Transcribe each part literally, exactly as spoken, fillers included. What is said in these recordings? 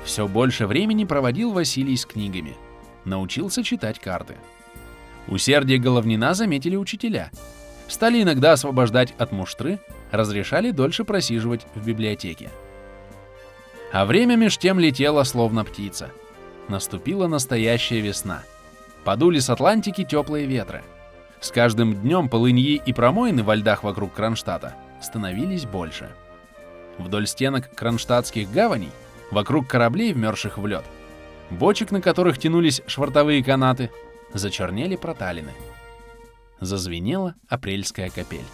Все больше времени проводил Василий с книгами. Научился читать карты. Усердие Головнина заметили учителя. Стали иногда освобождать от муштры, разрешали дольше просиживать в библиотеке. А время меж тем летело, словно птица. Наступила настоящая весна. Подули с Атлантики теплые ветры. С каждым днем полыньи и промоины во льдах вокруг Кронштадта становились больше. Вдоль стенок кронштадтских гаваней, вокруг кораблей, вмерзших в лед, бочек, на которых тянулись швартовые канаты, зачернели проталины. Зазвенела апрельская капель.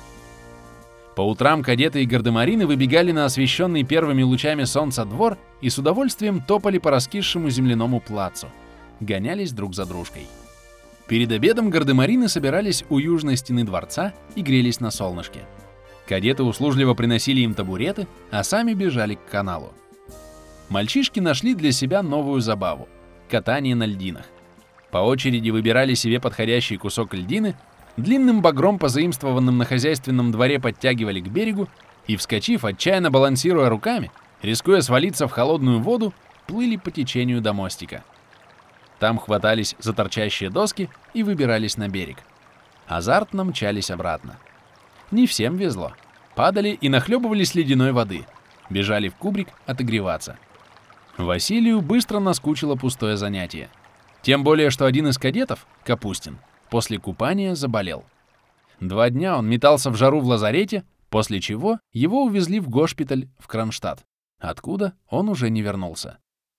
По утрам кадеты и гардемарины выбегали на освещенный первыми лучами солнца двор и с удовольствием топали по раскисшему земляному плацу, гонялись друг за дружкой. Перед обедом гардемарины собирались у южной стены дворца и грелись на солнышке. Кадеты услужливо приносили им табуреты, а сами бежали к каналу. Мальчишки нашли для себя новую забаву — катание на льдинах. По очереди выбирали себе подходящий кусок льдины, длинным багром, позаимствованным на хозяйственном дворе, подтягивали к берегу и, вскочив, отчаянно балансируя руками, рискуя свалиться в холодную воду, плыли по течению до мостика. Там хватались за торчащие доски и выбирались на берег. Азартно мчались обратно. Не всем везло. Падали и нахлебывались ледяной воды. Бежали в кубрик отогреваться. Василию быстро наскучило пустое занятие. Тем более, что один из кадетов, Капустин, после купания заболел. Два дня он метался в жару в лазарете, после чего его увезли в госпиталь в Кронштадт, откуда он уже не вернулся.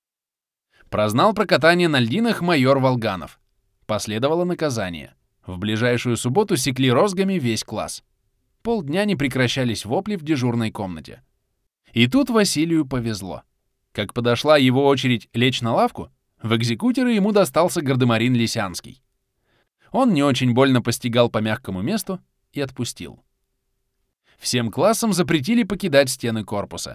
Прознал про катание на льдинах майор Волганов. Последовало наказание. В ближайшую субботу секли розгами весь класс. Полдня не прекращались вопли в дежурной комнате. И тут Василию повезло. Как подошла его очередь лечь на лавку, в экзекуторы ему достался гардемарин Лисянский. Он не очень больно постигал по мягкому месту и отпустил. Всем классам запретили покидать стены корпуса.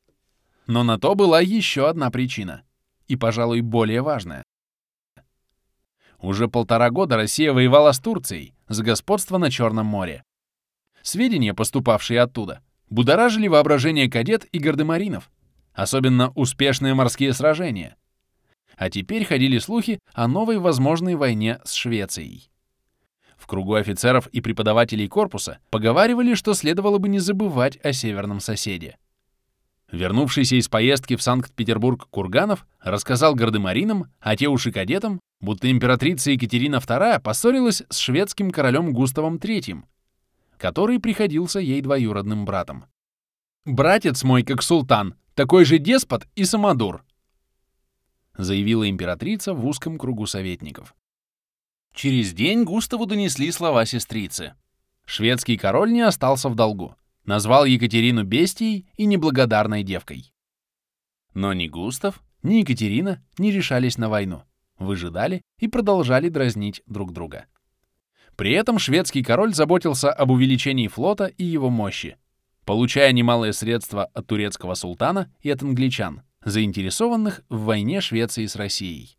Но на то была еще одна причина. И, пожалуй, более важная. Уже полтора года Россия воевала с Турцией за господство на Черном море. Сведения, поступавшие оттуда, будоражили воображение кадет и гардемаринов, особенно успешные морские сражения. А теперь ходили слухи о новой возможной войне с Швецией. В кругу офицеров и преподавателей корпуса поговаривали, что следовало бы не забывать о северном соседе. Вернувшийся из поездки в Санкт-Петербург Курганов рассказал гардемаринам, а те уж и кадетам, будто императрица Екатерина вторая поссорилась с шведским королем Густавом третьим, который приходился ей двоюродным братом. «Братец мой, как султан, такой же деспот и самодур», заявила императрица в узком кругу советников. Через день Густаву донесли слова сестрицы. Шведский король не остался в долгу. Назвал Екатерину бестией и неблагодарной девкой. Но ни Густав, ни Екатерина не решались на войну, выжидали и продолжали дразнить друг друга. При этом шведский король заботился об увеличении флота и его мощи, получая немалые средства от турецкого султана и от англичан, заинтересованных в войне Швеции с Россией.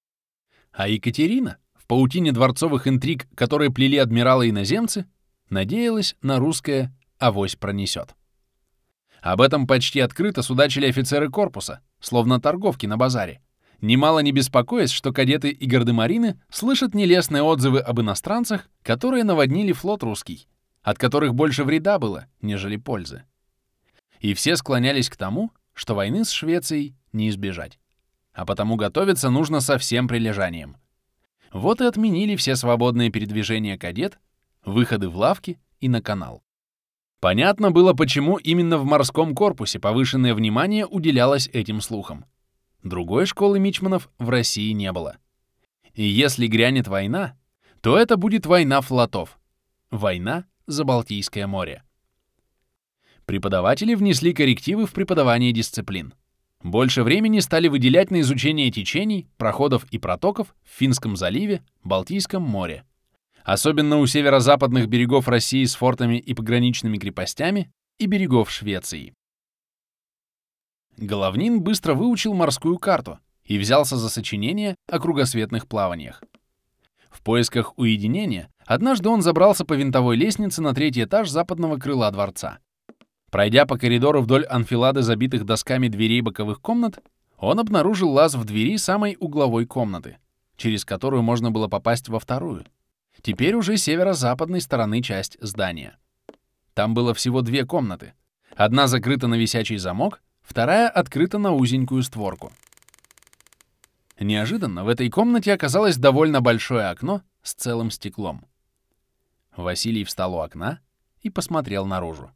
А Екатерина, в паутине дворцовых интриг, которые плели адмиралы-иноземцы, надеялась на русское «авось пронесет». Об этом почти открыто судачили офицеры корпуса, словно торговки на базаре, немало не беспокоясь, что кадеты и гардемарины слышат нелестные отзывы об иностранцах, которые наводнили флот русский, от которых больше вреда было, нежели пользы. И все склонялись к тому, что войны с Швецией не избежать, а потому готовиться нужно со всем прилежанием. Вот и отменили все свободные передвижения кадет, выходы в лавки и на канал. Понятно было, почему именно в морском корпусе повышенное внимание уделялось этим слухам. Другой школы мичманов в России не было. И если грянет война, то это будет война флотов. Война за Балтийское море. Преподаватели внесли коррективы в преподавание дисциплин. Больше времени стали выделять на изучение течений, проходов и протоков в Финском заливе, Балтийском море. Особенно у северо-западных берегов России с фортами и пограничными крепостями и берегов Швеции. Головнин быстро выучил морскую карту и взялся за сочинение о кругосветных плаваниях. В поисках уединения однажды он забрался по винтовой лестнице на третий этаж западного крыла дворца. Пройдя по коридору вдоль анфилады забитых досками дверей боковых комнат, Он обнаружил лаз в двери самой угловой комнаты, через которую можно было попасть во вторую, теперь уже северо-западной стороны часть здания. Там было всего две комнаты. Одна закрыта на висячий замок, вторая открыта на узенькую створку. Неожиданно в этой комнате оказалось довольно большое окно с целым стеклом. Василий встал у окна и посмотрел наружу.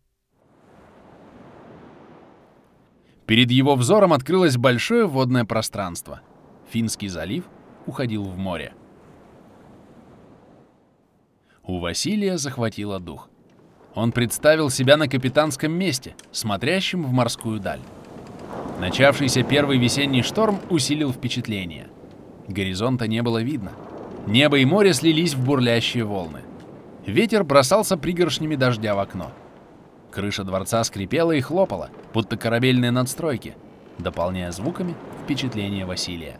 Перед его взором открылось большое водное пространство. Финский залив уходил в море. У Василия захватило дух. Он представил себя на капитанском месте, смотрящем в морскую даль. Начавшийся первый весенний шторм усилил впечатление. Горизонта не было видно. Небо и море слились в бурлящие волны. Ветер бросался пригоршнями дождя в окно. Крыша дворца скрипела и хлопала, будто корабельные надстройки, дополняя звуками впечатление Василия.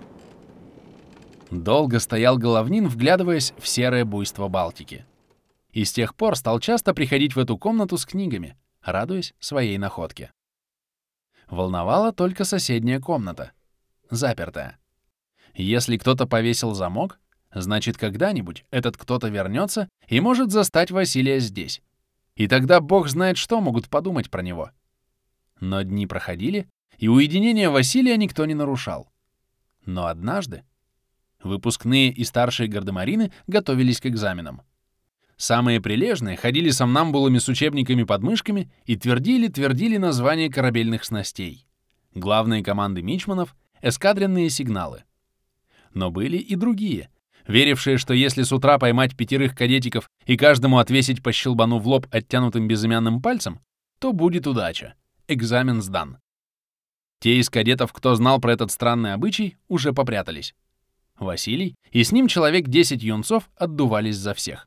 Долго стоял Головнин, вглядываясь в серое буйство Балтики. И с тех пор стал часто приходить в эту комнату с книгами, радуясь своей находке. Волновала только соседняя комната, запертая. Если кто-то повесил замок, значит, когда-нибудь этот кто-то вернется и может застать Василия здесь. И тогда бог знает, что могут подумать про него. Но дни проходили, и уединение Василия никто не нарушал. Но однажды выпускные и старшие гардемарины готовились к экзаменам. Самые прилежные ходили сомнамбулами с учебниками под мышками и твердили-твердили названия корабельных снастей, главные команды мичманов, эскадренные сигналы. Но были и другие, верившие, что если с утра поймать пятерых кадетиков и каждому отвесить по щелбану в лоб оттянутым безымянным пальцем, то будет удача, экзамен сдан. Те из кадетов, кто знал про этот странный обычай, уже попрятались. Василий и с ним человек десять юнцов отдувались за всех.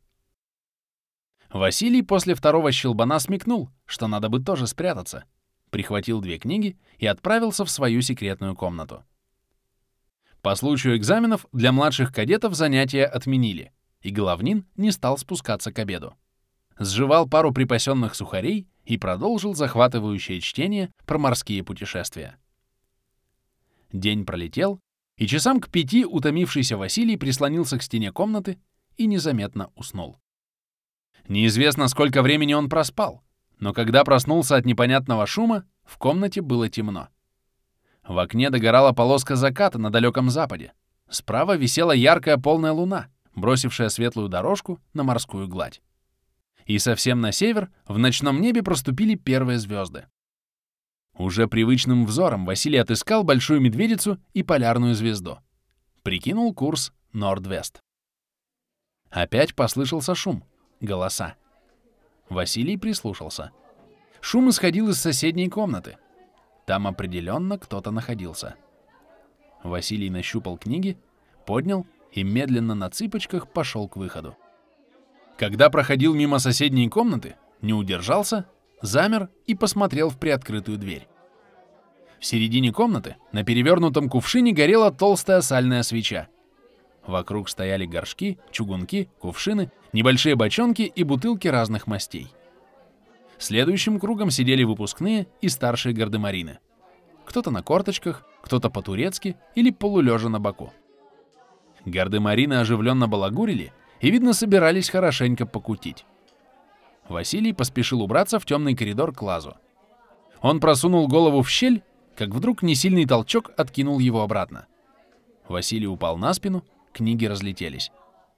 Василий после второго щелбана смекнул, что надо бы тоже спрятаться, прихватил две книги и отправился в свою секретную комнату. По случаю экзаменов для младших кадетов занятия отменили, и Головнин не стал спускаться к обеду. Сживал пару припасенных сухарей и продолжил захватывающее чтение про морские путешествия. День пролетел, и часам к пяти утомившийся Василий прислонился к стене комнаты и незаметно уснул. Неизвестно, сколько времени он проспал, но когда проснулся от непонятного шума, в комнате было темно. В окне догорала полоска заката на далеком западе. Справа висела яркая полная луна, бросившая светлую дорожку на морскую гладь. И совсем на север в ночном небе проступили первые звезды. Уже привычным взором Василий отыскал Большую Медведицу и Полярную звезду. Прикинул курс Норд-Вест. Опять послышался шум, голоса. Василий прислушался. Шум исходил из соседней комнаты. Там определенно кто-то находился. Василий нащупал книги, поднял и медленно на цыпочках пошел к выходу. Когда проходил мимо соседней комнаты, не удержался, замер и посмотрел в приоткрытую дверь. В середине комнаты на перевернутом кувшине горела толстая сальная свеча. Вокруг стояли горшки, чугунки, кувшины, небольшие бочонки и бутылки разных мастей. Следующим кругом сидели выпускные и старшие гардемарины. Кто-то на корточках, кто-то по-турецки или полулежа на боку. Гардемарины оживленно балагурили и, видно, собирались хорошенько покутить. Василий поспешил убраться в темный коридор к лазу. Он просунул голову в щель, как вдруг несильный толчок откинул его обратно. Василий упал на спину, книги разлетелись.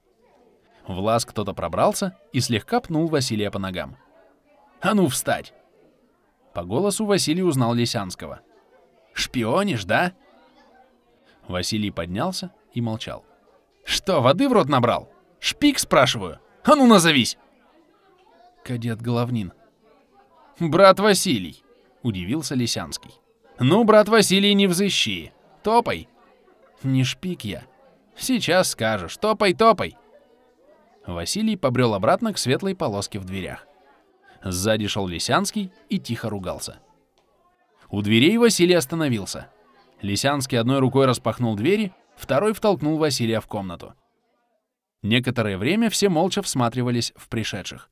В лаз кто-то пробрался и слегка пнул Василия по ногам. «А ну, встать!» По голосу Василий узнал Лисянского. «Шпионишь, да?» Василий поднялся и молчал. «Что, воды в рот набрал? Шпик, спрашиваю? А ну, назовись!» «Кадет Головнин». «Брат Василий», — удивился Лисянский. «Ну, брат Василий, не взыщи. Топай». «Не шпик я. Сейчас скажешь. Топай, топай». Василий побрел обратно к светлой полоске в дверях. Сзади шел Лисянский и тихо ругался. У дверей Василий остановился. Лисянский одной рукой распахнул двери, второй втолкнул Василия в комнату. Некоторое время все молча всматривались в пришедших.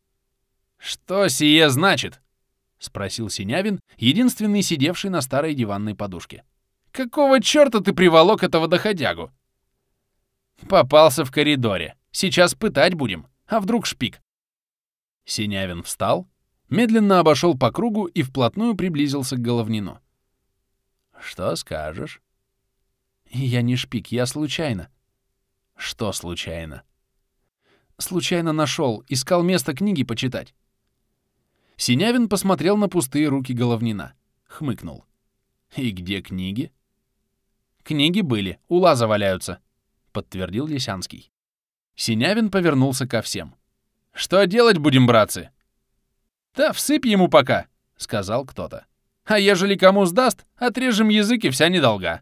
«Что сие значит?» — спросил Синявин, единственный сидевший на старой диванной подушке. Какого черта ты приволок этого доходягу? Попался в коридоре. Сейчас пытать будем. А вдруг шпик? Синявин встал, медленно обошел по кругу и вплотную приблизился к Головнину. Что скажешь? Я не шпик, я случайно. Что случайно? Случайно нашел, искал место книги почитать. Синявин посмотрел на пустые руки Головнина, хмыкнул. И где книги? Книги были, у лаза валяются, подтвердил Лисянский. Синявин повернулся ко всем. Что делать будем, братцы? Да всыпь ему пока, сказал кто-то. А ежели кому сдаст, отрежем язык и вся недолга.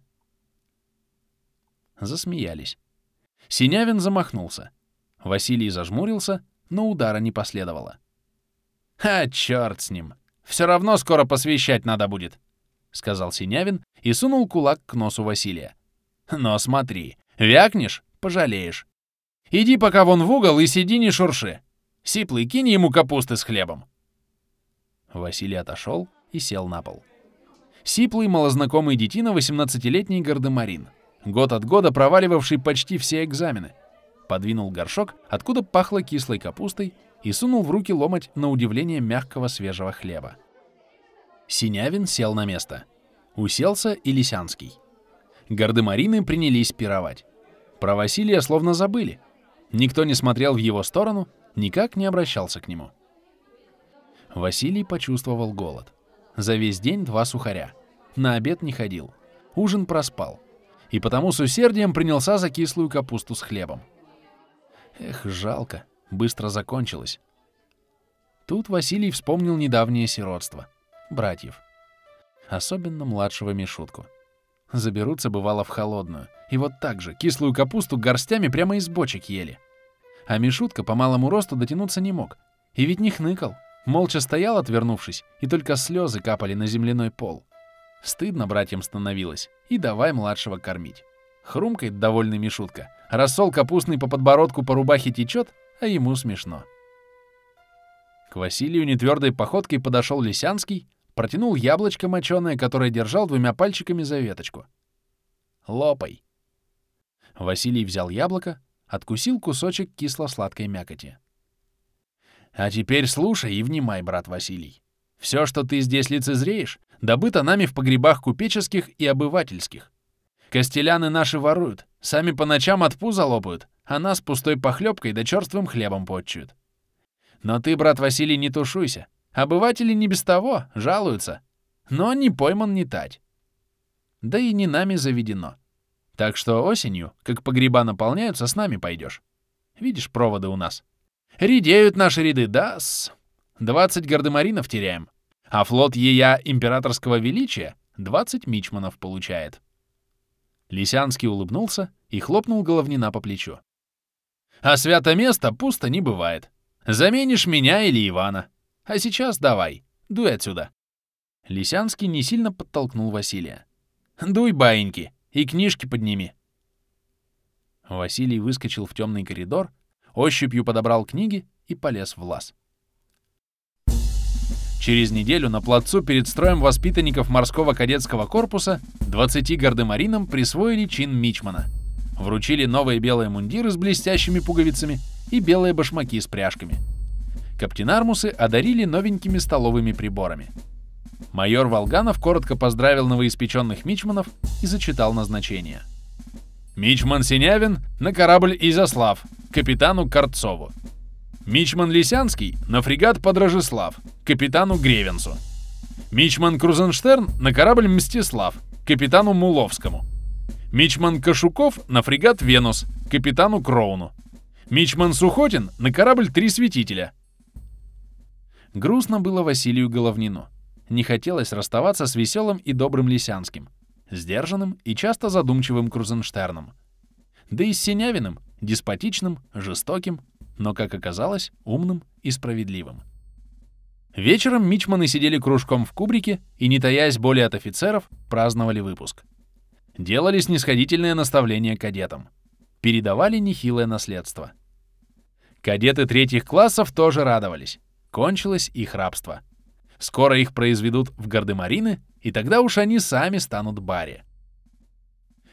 Засмеялись. Синявин замахнулся. Василий зажмурился, но удара не последовало. «А, черт с ним! Все равно скоро посвящать надо будет», — сказал Синявин и сунул кулак к носу Василия. «Но смотри, вякнешь — пожалеешь. Иди пока вон в угол и сиди не шурши. Сиплый, кинь ему капусты с хлебом». Василий отошел и сел на пол. Сиплый, малознакомый детина, восемнадцатилетний гардемарин, год от года проваливавший почти все экзамены, подвинул горшок, откуда пахло кислой капустой, и сунул в руки ломоть на удивление мягкого свежего хлеба. Синявин сел на место. Уселся и Лисянский. Гардемарины принялись пировать. Про Василия словно забыли. Никто не смотрел в его сторону, никак не обращался к нему. Василий почувствовал голод. За весь день два сухаря. На обед не ходил. Ужин проспал. И потому с усердием принялся за кислую капусту с хлебом. Эх, жалко. Быстро закончилось. Тут Василий вспомнил недавнее сиротство. Братьев. Особенно младшего Мишутку. Заберутся, бывало, в холодную. И вот так же кислую капусту горстями прямо из бочек ели. А Мишутка по малому росту дотянуться не мог. И ведь не хныкал. Молча стоял, отвернувшись, и только слезы капали на земляной пол. Стыдно братьям становилось. И давай младшего кормить. Хрумкает довольный Мишутка. Рассол капустный по подбородку по рубахе течет, а ему смешно. К Василию нетвердой походкой подошел Лисянский, протянул яблочко моченое, которое держал двумя пальчиками за веточку. «Лопай». Василий взял яблоко, откусил кусочек кисло-сладкой мякоти. «А теперь слушай и внимай, брат Василий. Все, что ты здесь лицезреешь, добыто нами в погребах купеческих и обывательских. Костеляны наши воруют, сами по ночам от пуза лопают, а нас пустой похлебкой да черствым хлебом подчуют. Но ты, брат Василий, не тушуйся. Обыватели не без того, жалуются. Но не пойман не тать. Да и не нами заведено. Так что осенью, как погреба наполняются, с нами пойдешь. Видишь, проводы у нас. Редеют наши ряды, да-с. Двадцать гардемаринов теряем. А флот ея императорского величия двадцать мичманов получает». Лисянский улыбнулся и хлопнул Головнина по плечу. «А свято место пусто не бывает. Заменишь меня или Ивана. А сейчас давай, дуй отсюда». Лисянский не сильно подтолкнул Василия. «Дуй, баиньки, и книжки подними». Василий выскочил в темный коридор, ощупью подобрал книги и полез в лаз. Через неделю на плацу перед строем воспитанников морского кадетского корпуса двадцати гардемаринам присвоили чин мичмана. Вручили новые белые мундиры с блестящими пуговицами и белые башмаки с пряжками. Каптенармусы одарили новенькими столовыми приборами. Майор Волганов коротко поздравил новоиспеченных мичманов и зачитал назначение. Мичман Синявин на корабль Изяслав, капитану Картцову. Мичман Лисянский на фрегат Подражислав, капитану Гревенцу. Мичман Крузенштерн на корабль Мстислав, капитану Муловскому. Мичман Кашуков на фрегат Венус, капитану Кроуну. Мичман Сухотин на корабль Три Святителя. Грустно было Василию Головнину. Не хотелось расставаться с веселым и добрым Лисянским, сдержанным и часто задумчивым Крузенштерном. Да и с Синявиным, деспотичным, жестоким, но, как оказалось, умным и справедливым. Вечером мичманы сидели кружком в кубрике и, не таясь более от офицеров, праздновали выпуск. Делали снисходительные наставления кадетам. Передавали нехилое наследство. Кадеты третьих классов тоже радовались. Кончилось их рабство. Скоро их произведут в гардемарины, и тогда уж они сами станут баре.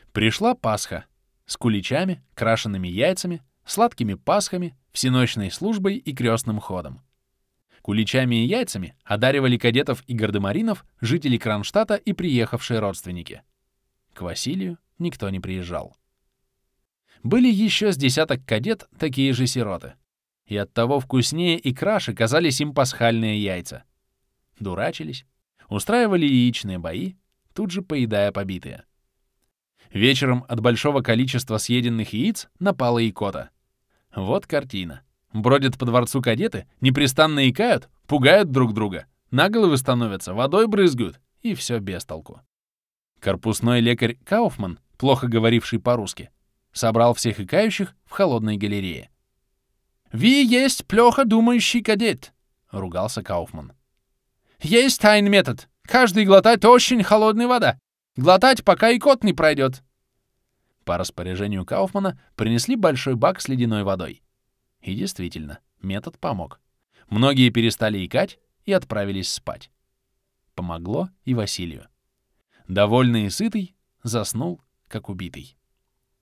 Пришла Пасха с куличами, крашенными яйцами, сладкими пасхами, всеночной службой и крестным ходом. Куличами и яйцами одаривали кадетов и гардемаринов жители Кронштадта и приехавшие родственники. К Василию никто не приезжал. Были еще с десяток кадет такие же сироты. И оттого вкуснее и краше казались им пасхальные яйца. Дурачились, устраивали яичные бои, тут же поедая побитые. Вечером от большого количества съеденных яиц напала икота. Вот картина. Бродят по дворцу кадеты, непрестанно икают, пугают друг друга, на головы становятся, водой брызгают, и все без толку. Корпусной лекарь Кауфман, плохо говоривший по-русски, собрал всех икающих в холодной галерее. «Ви есть плохо думающий кадет», — ругался Кауфман. «Есть тайный метод. Каждый глотает очень холодной вода. Глотать, пока икот не пройдет». По распоряжению Кауфмана принесли большой бак с ледяной водой. И действительно, метод помог. Многие перестали икать и отправились спать. Помогло и Василию. Довольный и сытый, заснул, как убитый.